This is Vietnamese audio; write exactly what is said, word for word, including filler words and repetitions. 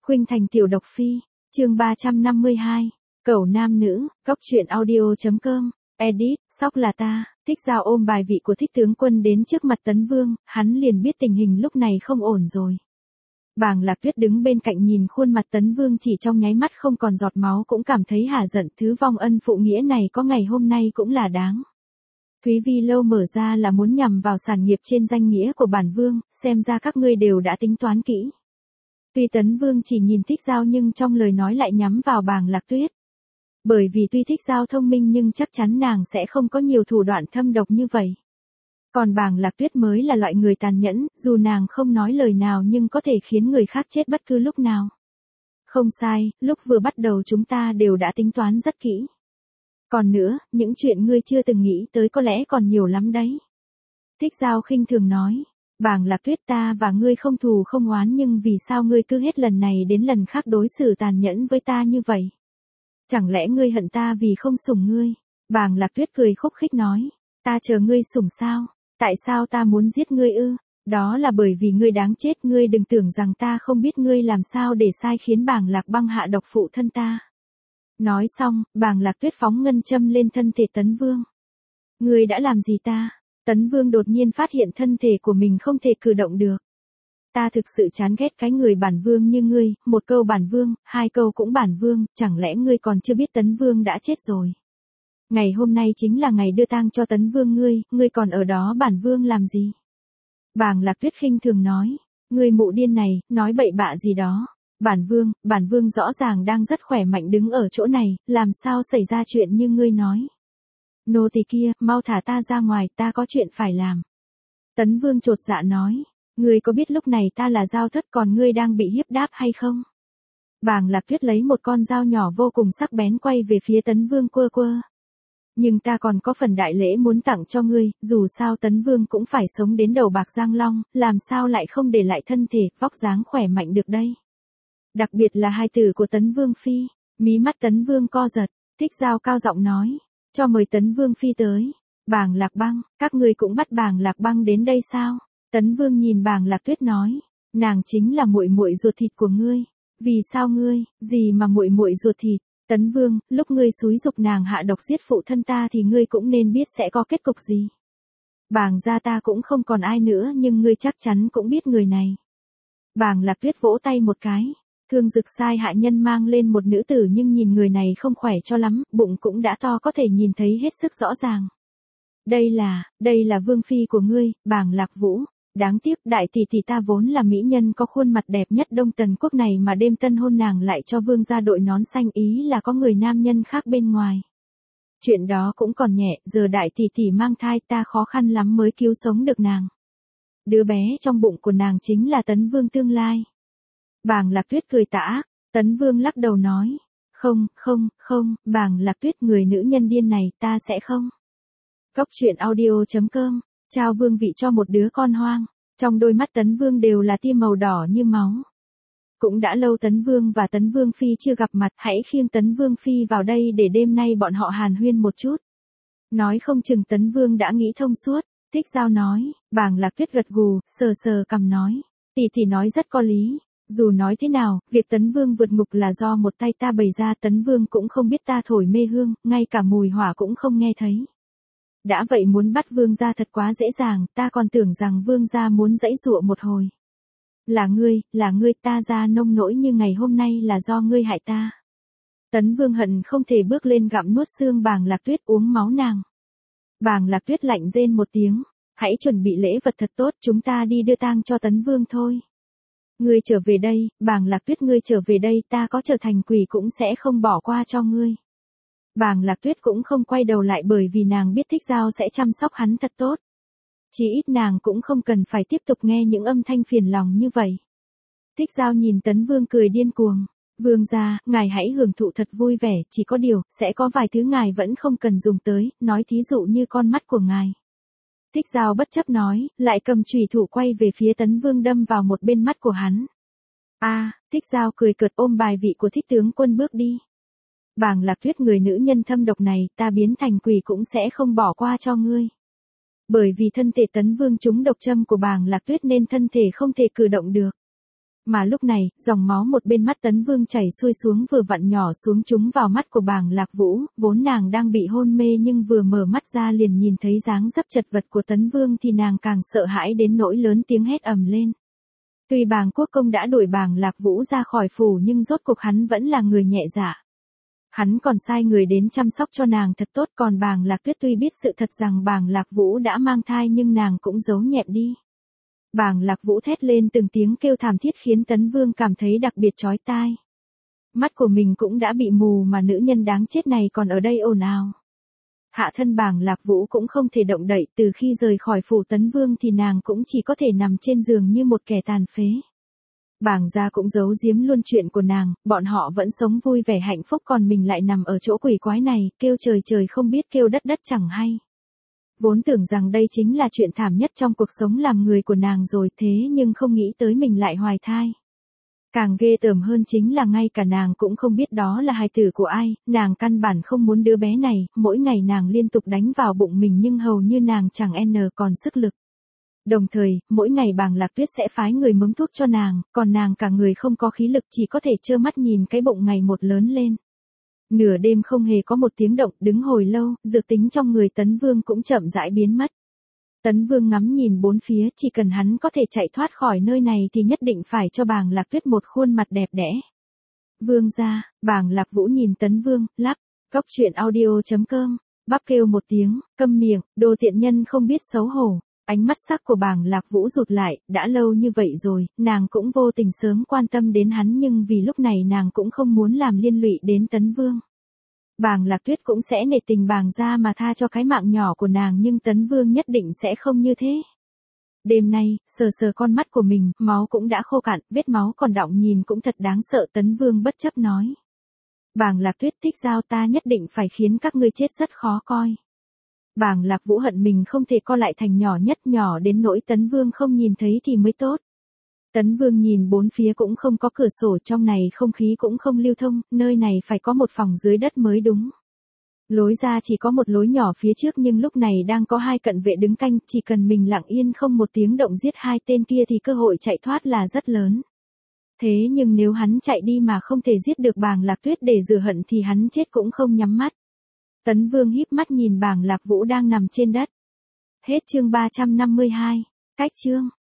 Khuynh Thành tiểu độc phi, chương ba trăm năm mươi hai, cẩu nam nữ, góc truyện audio.com, edit, sóc là ta. Thích Giao ôm bài vị của Thích tướng quân đến trước mặt Tấn Vương, hắn liền biết tình hình lúc này không ổn rồi. Bàng Lạc Tuyết đứng bên cạnh nhìn khuôn mặt Tấn Vương chỉ trong nháy mắt không còn giọt máu cũng cảm thấy hả giận, thứ vong ân phụ nghĩa này có ngày hôm nay cũng là đáng. Thúy Vi lâu mở ra là muốn nhằm vào sản nghiệp trên danh nghĩa của bản vương, xem ra các ngươi đều đã tính toán kỹ. Tuy Tấn Vương chỉ nhìn Thích Giao nhưng trong lời nói lại nhắm vào Bàng Lạc Tuyết. Bởi vì tuy Thích Giao thông minh nhưng chắc chắn nàng sẽ không có nhiều thủ đoạn thâm độc như vậy. Còn Bàng Lạc Tuyết mới là loại người tàn nhẫn, dù nàng không nói lời nào nhưng có thể khiến người khác chết bất cứ lúc nào. Không sai, lúc vừa bắt đầu chúng ta đều đã tính toán rất kỹ. Còn nữa, những chuyện ngươi chưa từng nghĩ tới có lẽ còn nhiều lắm đấy. Thích Giao khinh thường nói, Bàng Lạc Tuyết ta và ngươi không thù không oán nhưng vì sao ngươi cứ hết lần này đến lần khác đối xử tàn nhẫn với ta như vậy? Chẳng lẽ ngươi hận ta vì không sủng ngươi? Bàng Lạc Tuyết cười khúc khích nói, ta chờ ngươi sủng sao? Tại sao ta muốn giết ngươi ư? Đó là bởi vì ngươi đáng chết, ngươi đừng tưởng rằng ta không biết ngươi làm sao để sai khiến Bàng Lạc Băng hạ độc phụ thân ta. Nói xong, Bàng Lạc Tuyết phóng ngân châm lên thân thể Tấn Vương. Ngươi đã làm gì ta? Tấn Vương đột nhiên phát hiện thân thể của mình không thể cử động được. Ta thực sự chán ghét cái người bản vương như ngươi, một câu bản vương, hai câu cũng bản vương, chẳng lẽ ngươi còn chưa biết Tấn Vương đã chết rồi? Ngày hôm nay chính là ngày đưa tang cho Tấn Vương ngươi, ngươi còn ở đó bản vương làm gì? Bàng Lạc Tuyết khinh thường nói, ngươi mụ điên này, nói bậy bạ gì đó. Bản vương, bản vương rõ ràng đang rất khỏe mạnh đứng ở chỗ này, làm sao xảy ra chuyện như ngươi nói? Nô tỳ kia, mau thả ta ra ngoài, ta có chuyện phải làm. Tấn Vương chột dạ nói, ngươi có biết lúc này ta là Giao Thất còn ngươi đang bị hiếp đáp hay không? Bàng Lạc Tuyết lấy một con dao nhỏ vô cùng sắc bén quay về phía Tấn Vương quơ quơ. Nhưng ta còn có phần đại lễ muốn tặng cho ngươi, dù sao Tấn Vương cũng phải sống đến đầu bạc Giang Long, làm sao lại không để lại thân thể, vóc dáng khỏe mạnh được đây? Đặc biệt là hai tử của Tấn Vương Phi, mí mắt Tấn Vương co giật, Thích Giao cao giọng nói, cho mời Tấn Vương Phi tới. Bàng Lạc Băng, các ngươi cũng bắt Bàng Lạc Băng đến đây sao? Tấn Vương nhìn Bàng Lạc Tuyết nói, nàng chính là muội muội ruột thịt của ngươi. Vì sao ngươi, gì mà muội muội ruột thịt? Tấn Vương, lúc ngươi xúi giục nàng hạ độc giết phụ thân ta thì ngươi cũng nên biết sẽ có kết cục gì. Bàng gia ta cũng không còn ai nữa nhưng ngươi chắc chắn cũng biết người này. Bàng Lạc Tuyết vỗ tay một cái. Thương Dực sai hạ nhân mang lên một nữ tử nhưng nhìn người này không khỏe cho lắm, bụng cũng đã to có thể nhìn thấy hết sức rõ ràng. Đây là, đây là vương phi của ngươi, Bàng Lạc Vũ. Đáng tiếc đại tỷ tỷ ta vốn là mỹ nhân có khuôn mặt đẹp nhất Đông Tần quốc này mà đêm tân hôn nàng lại cho vương gia đội nón xanh, ý là có người nam nhân khác bên ngoài. Chuyện đó cũng còn nhẹ, giờ đại tỷ tỷ mang thai ta khó khăn lắm mới cứu sống được nàng. Đứa bé trong bụng của nàng chính là Tấn Vương tương lai. Bàng Lạc Tuyết cười tả, Tấn Vương lắc đầu nói, không, không, không, Bàng Lạc Tuyết người nữ nhân điên này ta sẽ không. Góc truyện audio.com, trao vương vị cho một đứa con hoang, trong đôi mắt Tấn Vương đều là tia màu đỏ như máu. Cũng đã lâu Tấn Vương và Tấn Vương Phi chưa gặp mặt, hãy khiêng Tấn Vương Phi vào đây để đêm nay bọn họ hàn huyên một chút. Nói không chừng Tấn Vương đã nghĩ thông suốt, Thích Giao nói, Bàng Lạc Tuyết gật gù, sờ sờ cằm nói, tỷ tỷ nói rất có lý. Dù nói thế nào, việc Tấn Vương vượt ngục là do một tay ta bày ra, Tấn Vương cũng không biết ta thổi mê hương, ngay cả mùi hỏa cũng không nghe thấy. Đã vậy muốn bắt vương gia thật quá dễ dàng, ta còn tưởng rằng vương gia muốn giãy giụa một hồi. Là ngươi, là ngươi, ta ra nông nỗi như ngày hôm nay là do ngươi hại ta. Tấn Vương hận không thể bước lên gặm nuốt xương Bàng Lạc Tuyết uống máu nàng. Bàng Lạc Tuyết lạnh rên một tiếng, hãy chuẩn bị lễ vật thật tốt, chúng ta đi đưa tang cho Tấn Vương thôi. Ngươi trở về đây, Bàng Lạc Tuyết ngươi trở về đây, ta có trở thành quỷ cũng sẽ không bỏ qua cho ngươi. Bàng Lạc Tuyết cũng không quay đầu lại bởi vì nàng biết Thích Giao sẽ chăm sóc hắn thật tốt. Chỉ ít nàng cũng không cần phải tiếp tục nghe những âm thanh phiền lòng như vậy. Thích Giao nhìn Tấn Vương cười điên cuồng. Vương gia, ngài hãy hưởng thụ thật vui vẻ, chỉ có điều, sẽ có vài thứ ngài vẫn không cần dùng tới, nói thí dụ như con mắt của ngài. Thích Giao bất chấp nói, lại cầm chùy thủ quay về phía Tấn Vương đâm vào một bên mắt của hắn. A, à, Thích Giao cười cợt ôm bài vị của Thích tướng quân bước đi. Bàng Lạc Tuyết người nữ nhân thâm độc này, ta biến thành quỷ cũng sẽ không bỏ qua cho ngươi. Bởi vì thân thể Tấn Vương trúng độc châm của Bàng Lạc Tuyết nên thân thể không thể cử động được. Mà lúc này, dòng máu một bên mắt Tấn Vương chảy xuôi xuống vừa vặn nhỏ xuống trúng vào mắt của Bàng Lạc Vũ, vốn nàng đang bị hôn mê nhưng vừa mở mắt ra liền nhìn thấy dáng dấp chật vật của Tấn Vương thì nàng càng sợ hãi đến nỗi lớn tiếng hét ầm lên. Tuy Bàng Quốc Công đã đuổi Bàng Lạc Vũ ra khỏi phủ nhưng rốt cuộc hắn vẫn là người nhẹ dạ. Hắn còn sai người đến chăm sóc cho nàng thật tốt, còn Bàng Lạc Tuyết tuy biết sự thật rằng Bàng Lạc Vũ đã mang thai nhưng nàng cũng giấu nhẹm đi. Bàng Lạc Vũ thét lên từng tiếng kêu thảm thiết khiến Tấn Vương cảm thấy đặc biệt chói tai. Mắt của mình cũng đã bị mù mà nữ nhân đáng chết này còn ở đây ồn ào. Hạ thân Bàng Lạc Vũ cũng không thể động đậy, từ khi rời khỏi phủ Tấn Vương thì nàng cũng chỉ có thể nằm trên giường như một kẻ tàn phế. Bàng gia cũng giấu giếm luôn chuyện của nàng, bọn họ vẫn sống vui vẻ hạnh phúc còn mình lại nằm ở chỗ quỷ quái này, kêu trời trời không biết kêu đất đất chẳng hay. Vốn tưởng rằng đây chính là chuyện thảm nhất trong cuộc sống làm người của nàng rồi thế nhưng không nghĩ tới mình lại hoài thai. Càng ghê tởm hơn chính là ngay cả nàng cũng không biết đó là hài tử của ai, nàng căn bản không muốn đứa bé này, mỗi ngày nàng liên tục đánh vào bụng mình nhưng hầu như nàng chẳng n còn sức lực. Đồng thời, mỗi ngày Bàng Lạc Tuyết sẽ phái người mớm thuốc cho nàng, còn nàng cả người không có khí lực chỉ có thể trơ mắt nhìn cái bụng ngày một lớn lên. Nửa đêm không hề có một tiếng động, đứng hồi lâu, dược tính trong người Tấn Vương cũng chậm rãi biến mất. Tấn Vương ngắm nhìn bốn phía, chỉ cần hắn có thể chạy thoát khỏi nơi này thì nhất định phải cho Bàng Lạc Tuyết một khuôn mặt đẹp đẽ. Vương gia, Bàng Lạc Vũ nhìn Tấn Vương, lắp, cóc truyện audio chấm com, bắp kêu một tiếng, câm miệng, đồ tiện nhân không biết xấu hổ. Ánh mắt sắc của Bàng Lạc Vũ rụt lại, đã lâu như vậy rồi, nàng cũng vô tình sớm quan tâm đến hắn nhưng vì lúc này nàng cũng không muốn làm liên lụy đến Tấn Vương. Bàng Lạc Tuyết cũng sẽ nể tình Bàng gia mà tha cho cái mạng nhỏ của nàng nhưng Tấn Vương nhất định sẽ không như thế. Đêm nay, sờ sờ con mắt của mình, máu cũng đã khô cạn, vết máu còn đọng nhìn cũng thật đáng sợ. Tấn Vương bất chấp nói. Bàng Lạc Tuyết thích giao ta nhất định phải khiến các ngươi chết rất khó coi. Bàng Lạc Vũ hận mình không thể co lại thành nhỏ nhất nhỏ đến nỗi Tấn Vương không nhìn thấy thì mới tốt. Tấn Vương nhìn bốn phía cũng không có cửa sổ, trong này không khí cũng không lưu thông, nơi này phải có một phòng dưới đất mới đúng. Lối ra chỉ có một lối nhỏ phía trước nhưng lúc này đang có hai cận vệ đứng canh, chỉ cần mình lặng yên không một tiếng động giết hai tên kia thì cơ hội chạy thoát là rất lớn. Thế nhưng nếu hắn chạy đi mà không thể giết được Bàng Lạc Tuyết để rửa hận thì hắn chết cũng không nhắm mắt. Tấn Vương híp mắt nhìn Bàng Lạc Vũ đang nằm trên đất. Hết chương ba trăm năm mươi hai. Cách chương.